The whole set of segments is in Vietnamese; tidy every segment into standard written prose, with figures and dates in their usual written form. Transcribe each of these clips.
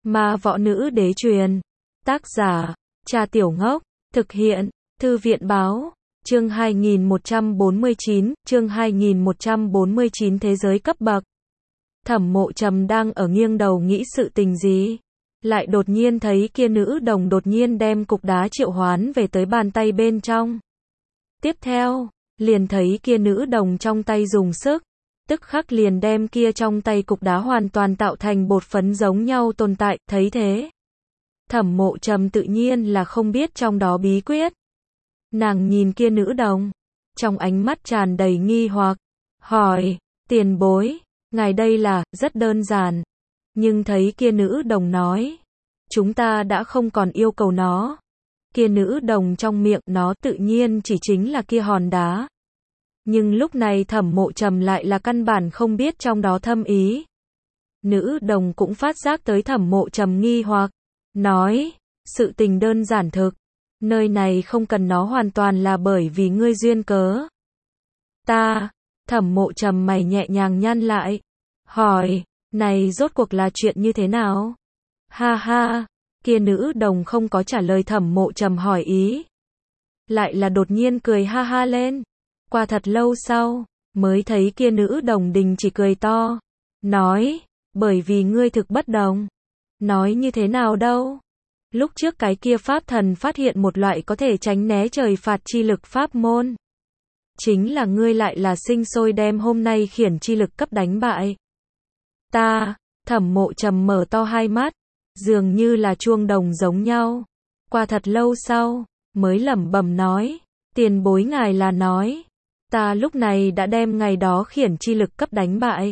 Ma Võ Nữ Đế truyền. Tác giả, Cha Tiểu Ngốc. Thực hiện, Thư viện Báo. Chương 2149, chương 2149 Thế giới cấp bậc. Thẩm Mộ Trầm đang ở nghiêng đầu nghĩ sự tình gì. Lại đột nhiên thấy kia nữ đồng đột nhiên đem cục đá triệu hoán về tới bàn tay bên trong. Tiếp theo, liền thấy kia nữ đồng trong tay dùng sức, tức khắc liền đem kia trong tay cục đá hoàn toàn tạo thành bột phấn giống nhau tồn tại, thấy thế. Thẩm Mộ Trầm tự nhiên là không biết trong đó bí quyết. Nàng nhìn kia nữ đồng, trong ánh mắt tràn đầy nghi hoặc, hỏi, tiền bối, ngài đây là, rất đơn giản. Nhưng thấy kia nữ đồng nói, chúng ta đã không còn yêu cầu nó. Kia nữ đồng trong miệng nó tự nhiên chỉ chính là kia hòn đá. Nhưng lúc này Thẩm Mộ Trầm lại là căn bản không biết trong đó thâm ý. Nữ đồng cũng phát giác tới Thẩm Mộ Trầm nghi hoặc, nói, sự tình đơn giản thực. Nơi này không cần nó hoàn toàn là bởi vì ngươi duyên cớ. Thẩm Mộ Trầm mày nhẹ nhàng nhăn lại, hỏi, này rốt cuộc là chuyện như thế nào? Ha ha, kia nữ đồng không có trả lời Thẩm Mộ Trầm hỏi ý. Lại là đột nhiên cười ha ha lên. Qua thật lâu sau, mới thấy kia nữ đồng đình chỉ cười to. Nói, bởi vì ngươi thực bất đồng. Nói như thế nào đâu? Lúc trước cái kia pháp thần phát hiện một loại có thể tránh né trời phạt chi lực pháp môn. Chính là ngươi lại là sinh sôi đem hôm nay khiển chi lực cấp đánh bại. Thẩm Mộ Trầm mở to hai mắt, dường như là chuông đồng giống nhau. Qua thật lâu sau, mới lẩm bẩm nói, tiền bối ngài là nói, ta lúc này đã đem ngày đó khiển chi lực cấp đánh bại.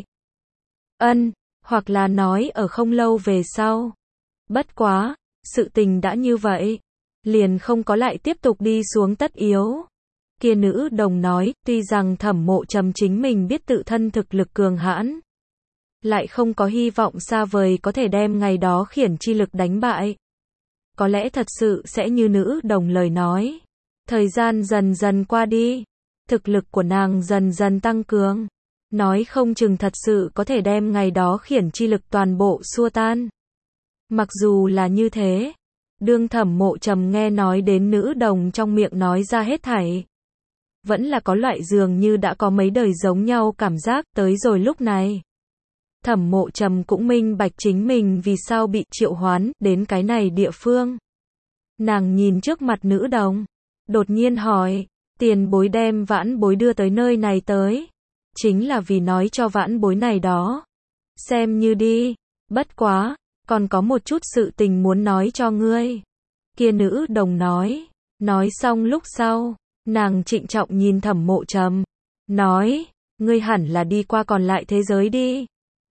Hoặc là nói ở không lâu về sau. Bất quá, sự tình đã như vậy, liền không có lại tiếp tục đi xuống tất yếu. Kia nữ đồng nói, tuy rằng Thẩm Mộ Trầm chính mình biết tự thân thực lực cường hãn, lại không có hy vọng xa vời có thể đem ngày đó khiển chi lực đánh bại. Có lẽ thật sự sẽ như nữ đồng lời nói. Thời gian dần dần qua đi, thực lực của nàng dần dần tăng cường. Nói không chừng thật sự có thể đem ngày đó khiển chi lực toàn bộ xua tan. Mặc dù là như thế, đương Thẩm Mộ Trầm nghe nói đến nữ đồng trong miệng nói ra hết thảy, vẫn là có loại dường như đã có mấy đời giống nhau cảm giác. Tới rồi lúc này, Thẩm Mộ Trầm cũng minh bạch chính mình vì sao bị triệu hoán đến cái này địa phương. Nàng nhìn trước mặt nữ đồng, đột nhiên hỏi, tiền bối đem vãn bối đưa tới nơi này tới, chính là vì nói cho vãn bối này đó. Xem như đi, bất quá, còn có một chút sự tình muốn nói cho ngươi. Kia nữ đồng nói xong lúc sau, nàng trịnh trọng nhìn Thẩm Mộ Trầm, nói, ngươi hẳn là đi qua còn lại thế giới đi.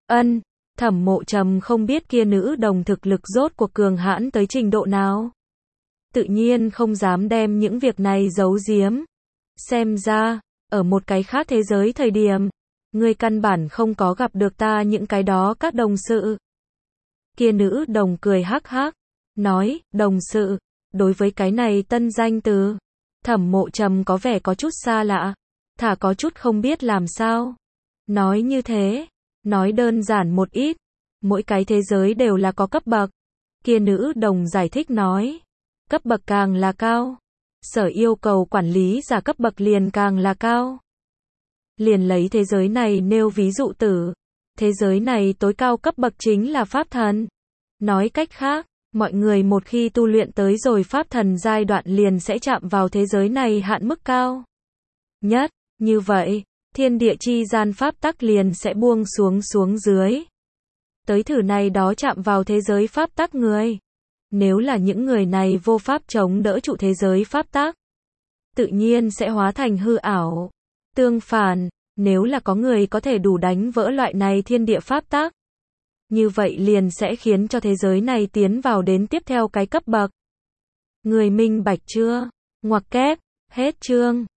Thẩm Mộ Trầm không biết kia nữ đồng thực lực rốt cuộc cường hãn tới trình độ nào. Tự nhiên không dám đem những việc này giấu giếm. Xem ra, ở một cái khác thế giới thời điểm, ngươi căn bản không có gặp được ta những cái đó các đồng sự. Kia nữ đồng cười hắc hắc, nói, đồng sự, đối với cái này tân danh từ, Thẩm Mộ Trầm có vẻ có chút xa lạ, thả có chút không biết làm sao. Nói như thế, nói đơn giản một ít, mỗi cái thế giới đều là có cấp bậc. Kia nữ đồng giải thích nói, cấp bậc càng là cao, sở yêu cầu quản lý giả cấp bậc liền càng là cao. Liền lấy thế giới này nêu ví dụ tử, thế giới này tối cao cấp bậc chính là pháp thần. Nói cách khác, mọi người một khi tu luyện tới rồi pháp thần giai đoạn liền sẽ chạm vào thế giới này hạn mức cao nhất. Như vậy, thiên địa chi gian pháp tắc liền sẽ buông xuống dưới. Tới thử này đó chạm vào thế giới pháp tắc người. Nếu là những người này vô pháp chống đỡ trụ thế giới pháp tắc, tự nhiên sẽ hóa thành hư ảo. Tương phản, nếu là có người có thể đủ đánh vỡ loại này thiên địa pháp tắc, như vậy liền sẽ khiến cho thế giới này tiến vào đến tiếp theo cái cấp bậc. Người minh bạch chưa? Ngoặc kép, hết chương.